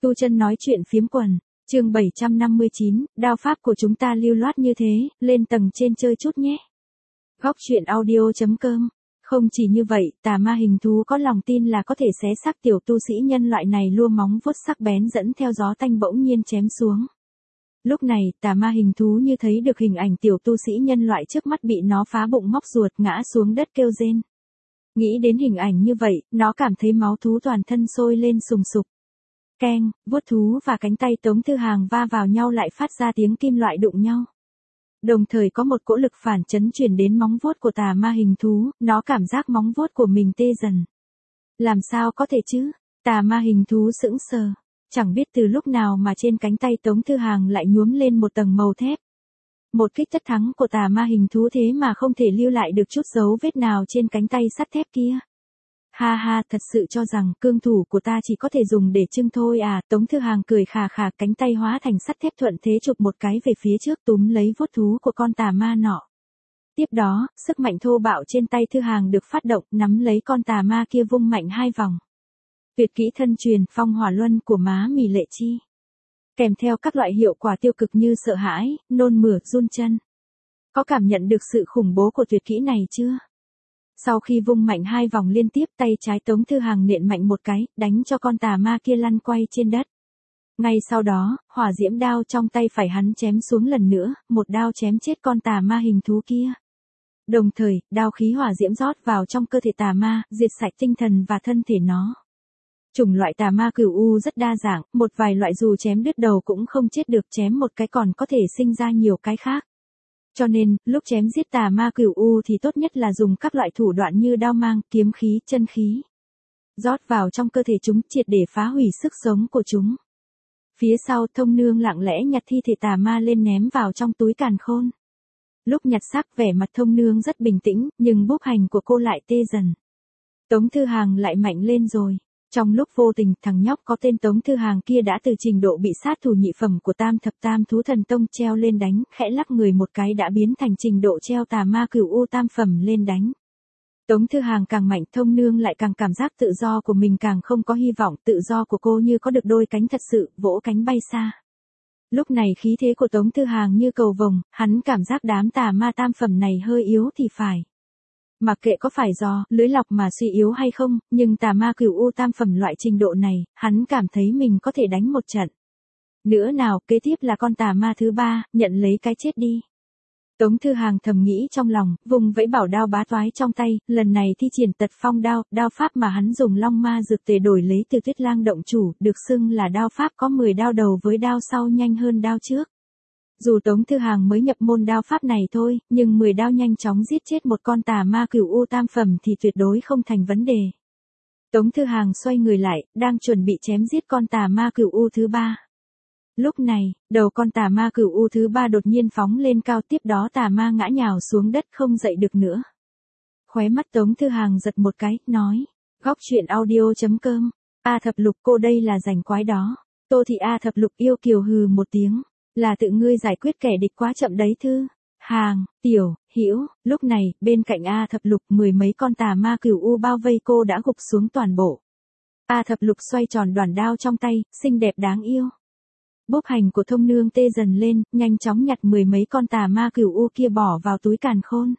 Tu Chân nói chuyện phiếm quần, chương 759, đao pháp của chúng ta lưu loát như thế, lên tầng trên chơi chút nhé. Góc chuyện audio.com. Không chỉ như vậy, tà ma hình thú có lòng tin là có thể xé xác tiểu tu sĩ nhân loại này lua móng vuốt sắc bén dẫn theo gió tanh bỗng nhiên chém xuống. Lúc này, tà ma hình thú như thấy được hình ảnh tiểu tu sĩ nhân loại trước mắt bị nó phá bụng móc ruột ngã xuống đất kêu rên. Nghĩ đến hình ảnh như vậy, nó cảm thấy máu thú toàn thân sôi lên sùng sục. Keng, vuốt thú và cánh tay Tống Thư Hàng va vào nhau lại phát ra tiếng kim loại đụng nhau. Đồng thời có một cỗ lực phản chấn truyền đến móng vuốt của tà ma hình thú, nó cảm giác móng vuốt của mình tê dần. Làm sao có thể chứ? Tà ma hình thú sững sờ. Chẳng biết từ lúc nào mà trên cánh tay Tống Thư Hàng lại nhuốm lên một tầng màu thép. Một kích tất thắng của tà ma hình thú thế mà không thể lưu lại được chút dấu vết nào trên cánh tay sắt thép kia. Ha ha, thật sự cho rằng cương thủ của ta chỉ có thể dùng để trưng thôi à? Tống Thư Hàng cười khà khà, cánh tay hóa thành sắt thép thuận thế chụp một cái về phía trước túm lấy vuốt thú của con tà ma nọ. Tiếp đó, sức mạnh thô bạo trên tay Thư Hàng được phát động, nắm lấy con tà ma kia vung mạnh 2 vòng. Tuyệt kỹ thân truyền Phong Hỏa Luân của Má Mì Lệ Chi. Kèm theo các loại hiệu quả tiêu cực như sợ hãi, nôn mửa, run chân. Có cảm nhận được sự khủng bố của tuyệt kỹ này chưa? Sau khi vung mạnh 2 vòng liên tiếp, tay trái Tống Thư Hàng nện mạnh một cái, đánh cho con tà ma kia lăn quay trên đất. Ngay sau đó, hỏa diễm đao trong tay phải hắn chém xuống lần nữa, một đao chém chết con tà ma hình thú kia. Đồng thời, đao khí hỏa diễm rót vào trong cơ thể tà ma, diệt sạch tinh thần và thân thể nó. Chủng loại tà ma cửu u rất đa dạng, một vài loại dù chém đứt đầu cũng không chết được, chém một cái còn có thể sinh ra nhiều cái khác. Cho nên, lúc chém giết tà ma cửu u thì tốt nhất là dùng các loại thủ đoạn như đao mang, kiếm khí, chân khí. Rót vào trong cơ thể chúng, triệt để phá hủy sức sống của chúng. Phía sau, Thông Nương lặng lẽ nhặt thi thể tà ma lên ném vào trong túi càn khôn. Lúc nhặt xác, vẻ mặt Thông Nương rất bình tĩnh, nhưng bốc hành của cô lại tê dần. Tống Thư Hàng lại mạnh lên rồi. Trong lúc vô tình, thằng nhóc có tên Tống Thư Hàng kia đã từ trình độ bị sát thủ nhị phẩm của Tam Thập Tam Thú Thần Tông treo lên đánh, khẽ lắc người một cái đã biến thành trình độ treo tà ma cửu u tam phẩm lên đánh. Tống Thư Hàng càng mạnh, Thông Nương lại càng cảm giác tự do của mình càng không có hy vọng, tự do của cô như có được đôi cánh thật sự, vỗ cánh bay xa. Lúc này khí thế của Tống Thư Hàng như cầu vồng, hắn cảm giác đám tà ma tam phẩm này hơi yếu thì phải. Mặc kệ có phải do lưới lọc mà suy yếu hay không, nhưng tà ma cửu u tam phẩm loại trình độ này, hắn cảm thấy mình có thể đánh một trận. Nữa nào, kế tiếp là con tà ma thứ 3, nhận lấy cái chết đi. Tống Thư Hàng thầm nghĩ trong lòng, vùng vẫy bảo đao bá toái trong tay, lần này thi triển Tật Phong đao, đao pháp mà hắn dùng long ma dược tề đổi lấy từ Tuyết Lang động chủ, được xưng là đao pháp có 10 đao đầu với đao sau nhanh hơn đao trước. Dù Tống Thư Hàng mới nhập môn đao pháp này thôi, nhưng 10 đao nhanh chóng giết chết một con tà ma cửu u tam phẩm thì tuyệt đối không thành vấn đề. Tống Thư Hàng xoay người lại, đang chuẩn bị chém giết con tà ma cửu u thứ 3. Lúc này, đầu con tà ma cửu u thứ 3 đột nhiên phóng lên cao, tiếp đó tà ma ngã nhào xuống đất không dậy được nữa. Khóe mắt Tống Thư Hàng giật một cái, nói, góc chuyện audio.com, A Thập Lục cô đây là rảnh quái đó. Tô Thị A Thập Lục yêu kiều hừ một tiếng. Là tự ngươi giải quyết kẻ địch quá chậm đấy Thư Hàng, Tiểu, Hữu. Lúc này, bên cạnh A Thập Lục 10 mấy con tà ma cửu u bao vây cô đã gục xuống toàn bộ. A Thập Lục xoay tròn đoản đao trong tay, xinh đẹp đáng yêu. Bốc hành của Thông Nương tê dần lên, nhanh chóng nhặt 10 mấy con tà ma cửu u kia bỏ vào túi càn khôn.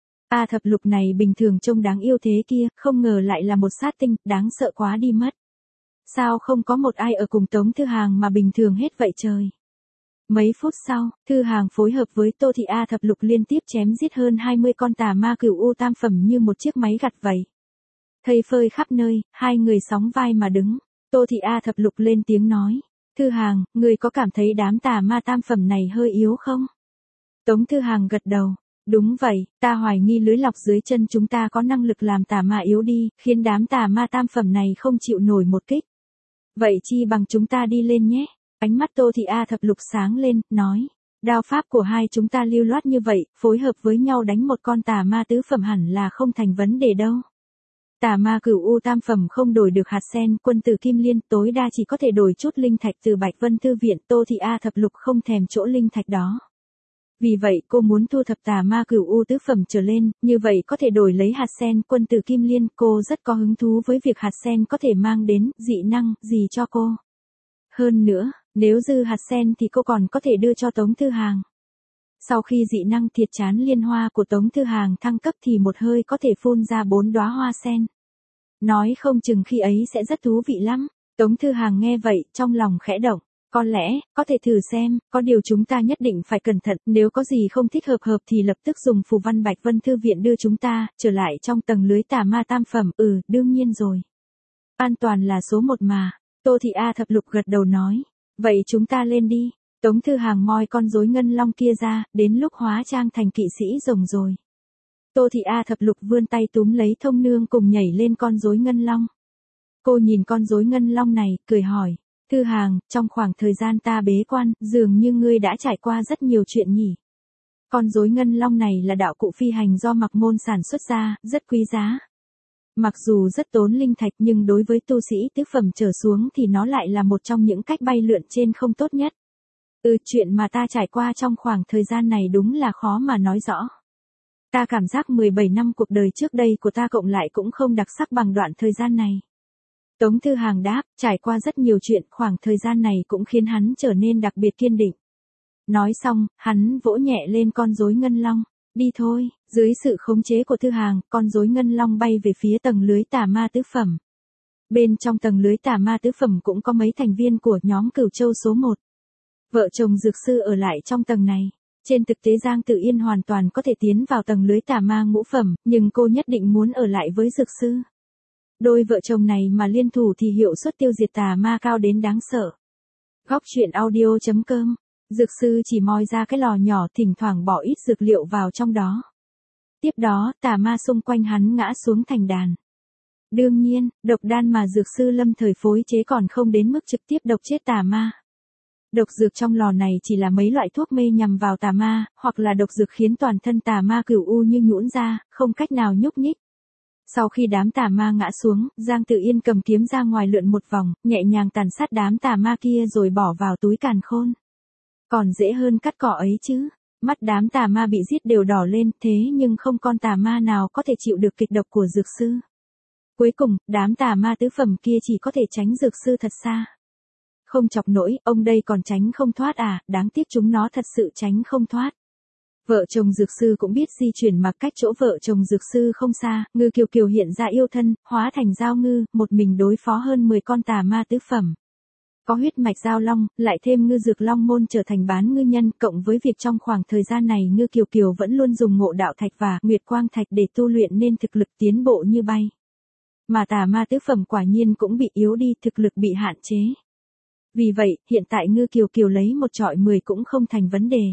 A Thập Lục này bình thường trông đáng yêu thế kia, không ngờ lại là một sát tinh, đáng sợ quá đi mất. Sao không có một ai ở cùng Tống Thư Hàng mà bình thường hết vậy trời. Mấy phút sau, Thư Hàng phối hợp với Tô Thị A Thập Lục liên tiếp chém giết hơn 20 con tà ma cửu u tam phẩm như một chiếc máy gặt vậy. Thây phơi khắp nơi, hai người sóng vai mà đứng. Tô Thị A Thập Lục lên tiếng nói, Thư Hàng, người có cảm thấy đám tà ma tam phẩm này hơi yếu không? Tống Thư Hàng gật đầu, đúng vậy, ta hoài nghi lưới lọc dưới chân chúng ta có năng lực làm tà ma yếu đi, khiến đám tà ma tam phẩm này không chịu nổi một kích. Vậy chi bằng chúng ta đi lên nhé. Ánh mắt Tô Thị A Thập Lục sáng lên, nói, đao pháp của hai chúng ta lưu loát như vậy, phối hợp với nhau đánh một con tà ma tứ phẩm hẳn là không thành vấn đề đâu. Tà ma cửu u tam phẩm không đổi được hạt sen, quân tử Kim Liên tối đa chỉ có thể đổi chút linh thạch từ Bạch Vân Thư Viện, Tô Thị A Thập Lục không thèm chỗ linh thạch đó. Vì vậy cô muốn thu thập tà ma cửu u tứ phẩm trở lên, như vậy có thể đổi lấy hạt sen, quân tử Kim Liên, cô rất có hứng thú với việc hạt sen có thể mang đến dị năng gì cho cô. Hơn nữa, nếu dư hạt sen thì cô còn có thể đưa cho Tống Thư Hàng. Sau khi dị năng thiệt chán liên hoa của Tống Thư Hàng thăng cấp thì một hơi có thể phun ra 4 đóa hoa sen. Nói không chừng khi ấy sẽ rất thú vị lắm. Tống Thư Hàng nghe vậy, trong lòng khẽ động. Có lẽ, có thể thử xem, có điều chúng ta nhất định phải cẩn thận, nếu có gì không thích hợp thì lập tức dùng phù văn Bạch Vân Thư Viện đưa chúng ta, trở lại trong tầng lưới tà ma tam phẩm, đương nhiên rồi. An toàn là số 1 mà, Tô Thị A Thập Lục gật đầu nói. Vậy chúng ta lên đi, Tống Thư Hàng moi con rối ngân long kia ra, đến lúc hóa trang thành kỵ sĩ rồng rồi. Tô Thị A Thập Lục vươn tay túm lấy Thông Nương cùng nhảy lên con rối ngân long. Cô nhìn con rối ngân long này, cười hỏi. Thư Hàng, trong khoảng thời gian ta bế quan, dường như ngươi đã trải qua rất nhiều chuyện nhỉ. Con rối ngân long này là đạo cụ phi hành do Mặc Môn sản xuất ra, rất quý giá. Mặc dù rất tốn linh thạch nhưng đối với tu sĩ tứ phẩm trở xuống thì nó lại là một trong những cách bay lượn trên không tốt nhất. Chuyện mà ta trải qua trong khoảng thời gian này đúng là khó mà nói rõ. Ta cảm giác 17 năm cuộc đời trước đây của ta cộng lại cũng không đặc sắc bằng đoạn thời gian này. Tống Thư Hàng đáp, trải qua rất nhiều chuyện, khoảng thời gian này cũng khiến hắn trở nên đặc biệt kiên định. Nói xong, hắn vỗ nhẹ lên con rối ngân long. Đi thôi, dưới sự khống chế của Thư Hàng, con rối ngân long bay về phía tầng lưới tà ma tứ phẩm. Bên trong tầng lưới tà ma tứ phẩm cũng có mấy thành viên của nhóm Cửu Châu số 1. Vợ chồng dược sư ở lại trong tầng này. Trên thực tế Giang Tự Yên hoàn toàn có thể tiến vào tầng lưới tà ma ngũ phẩm, nhưng cô nhất định muốn ở lại với dược sư. Đôi vợ chồng này mà liên thủ thì hiệu suất tiêu diệt tà ma cao đến đáng sợ. Góc truyện audio.com. Dược sư chỉ moi ra cái lò nhỏ, thỉnh thoảng bỏ ít dược liệu vào trong đó. Tiếp đó, tà ma xung quanh hắn ngã xuống thành đàn. Đương nhiên, độc đan mà dược sư lâm thời phối chế còn không đến mức trực tiếp độc chết tà ma. Độc dược trong lò này chỉ là mấy loại thuốc mê nhằm vào tà ma, hoặc là độc dược khiến toàn thân tà ma cửu u như nhũn ra, không cách nào nhúc nhích. Sau khi đám tà ma ngã xuống, Giang Tự Yên cầm kiếm ra ngoài lượn một vòng, nhẹ nhàng tàn sát đám tà ma kia rồi bỏ vào túi càn khôn. Còn dễ hơn cắt cỏ ấy chứ. Mắt đám tà ma bị giết đều đỏ lên, thế nhưng không con tà ma nào có thể chịu được kịch độc của dược sư. Cuối cùng, đám tà ma tứ phẩm kia chỉ có thể tránh dược sư thật xa. Không chọc nổi, ông đây còn tránh không thoát à, đáng tiếc chúng nó thật sự tránh không thoát. Vợ chồng dược sư cũng biết di chuyển mà cách chỗ vợ chồng dược sư không xa, Ngư Kiều Kiều hiện ra yêu thân, hóa thành Giao Ngư, một mình đối phó hơn 10 con tà ma tứ phẩm. Có huyết mạch Giao Long, lại thêm Ngư Dược Long môn trở thành bán ngư nhân, cộng với việc trong khoảng thời gian này Ngư Kiều Kiều vẫn luôn dùng Ngộ Đạo Thạch và Nguyệt Quang Thạch để tu luyện nên thực lực tiến bộ như bay. Mà tà ma tứ phẩm quả nhiên cũng bị yếu đi, thực lực bị hạn chế. Vì vậy, hiện tại Ngư Kiều Kiều lấy một trọi 10 cũng không thành vấn đề.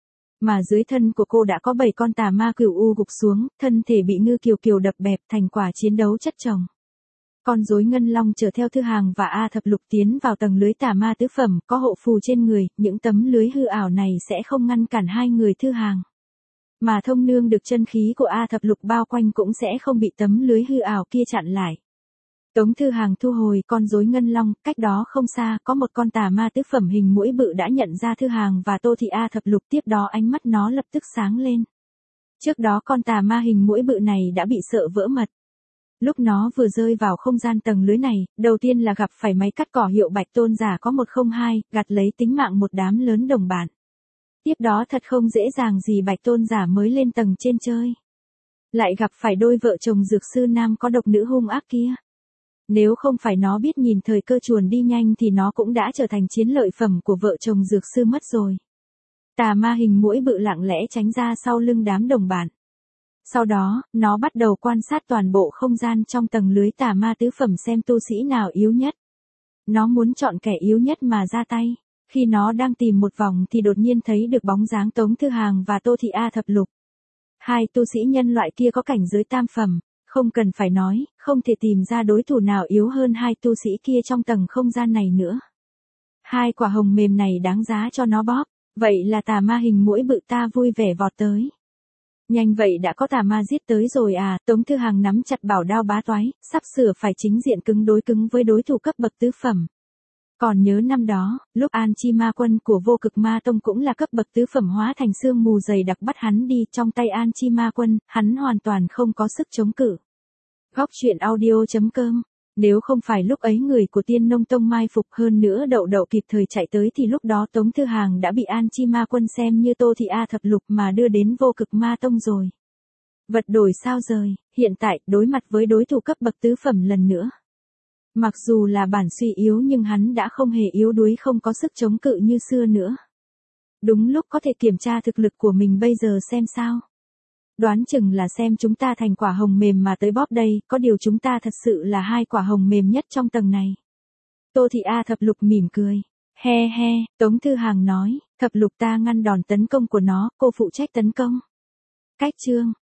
Mà dưới thân của cô đã có 7 con tà ma cửu u gục xuống, thân thể bị Ngư Kiều Kiều đập bẹp thành quả chiến đấu chất chồng. Con rối ngân long chở theo Thư Hàng và A Thập Lục tiến vào tầng lưới tà ma tứ phẩm, có hộ phù trên người, những tấm lưới hư ảo này sẽ không ngăn cản hai người Thư Hàng. Mà Thông Nương được chân khí của A Thập Lục bao quanh cũng sẽ không bị tấm lưới hư ảo kia chặn lại. Tống Thư Hàng thu hồi con rối ngân long, cách đó không xa, có một con tà ma tứ phẩm hình muỗi bự đã nhận ra Thư Hàng và Tô Thị A Thập Lục, tiếp đó ánh mắt nó lập tức sáng lên. Trước đó con tà ma hình muỗi bự này đã bị sợ vỡ mật. Lúc nó vừa rơi vào không gian tầng lưới này, đầu tiên là gặp phải máy cắt cỏ hiệu Bạch Tôn giả có 102, gặt lấy tính mạng một đám lớn đồng bạn. Tiếp đó thật không dễ dàng gì Bạch Tôn giả mới lên tầng trên chơi. Lại gặp phải đôi vợ chồng dược sư nam có độc nữ hung ác kia. Nếu không phải nó biết nhìn thời cơ chuồn đi nhanh thì nó cũng đã trở thành chiến lợi phẩm của vợ chồng dược sư mất rồi. Tà ma hình muỗi bự lặng lẽ tránh ra sau lưng đám đồng bạn. Sau đó, nó bắt đầu quan sát toàn bộ không gian trong tầng lưới tà ma tứ phẩm xem tu sĩ nào yếu nhất. Nó muốn chọn kẻ yếu nhất mà ra tay. Khi nó đang tìm một vòng thì đột nhiên thấy được bóng dáng Tống Thư Hàng và Tô Thị A Thập Lục. Hai tu sĩ nhân loại kia có cảnh giới tam phẩm. Không cần phải nói, không thể tìm ra đối thủ nào yếu hơn hai tu sĩ kia trong tầng không gian này nữa. Hai quả hồng mềm này đáng giá cho nó bóp. Vậy là tà ma hình muỗi bự ta vui vẻ vọt tới. Nhanh vậy đã có tà ma giết tới rồi à, Tống Thư Hàng nắm chặt bảo đao bá toái, sắp sửa phải chính diện cứng với đối thủ cấp bậc tứ phẩm. Còn nhớ năm đó, lúc An Chi Ma Quân của Vô Cực Ma Tông cũng là cấp bậc tứ phẩm hóa thành sương mù dày đặc bắt hắn đi, trong tay An Chi Ma Quân, hắn hoàn toàn không có sức chống cự. Góc truyện audio.com Nếu không phải lúc ấy người của Tiên Nông Tông mai phục hơn nữa Đậu Đậu kịp thời chạy tới thì lúc đó Tống Thư Hàng đã bị An Chi Ma Quân xem như Tô Thị A Thập Lục mà đưa đến Vô Cực Ma Tông rồi. Vật đổi sao rời, hiện tại đối mặt với đối thủ cấp bậc tứ phẩm lần nữa. Mặc dù là bản suy yếu nhưng hắn đã không hề yếu đuối, không có sức chống cự như xưa nữa. Đúng lúc có thể kiểm tra thực lực của mình bây giờ xem sao. Đoán chừng là xem chúng ta thành quả hồng mềm mà tới bóp đây, có điều chúng ta thật sự là hai quả hồng mềm nhất trong tầng này. Tô Thị A Thập Lục mỉm cười. He he, Tống Thư Hàng nói, Thập Lục ta ngăn đòn tấn công của nó, cô phụ trách tấn công. Cách chương.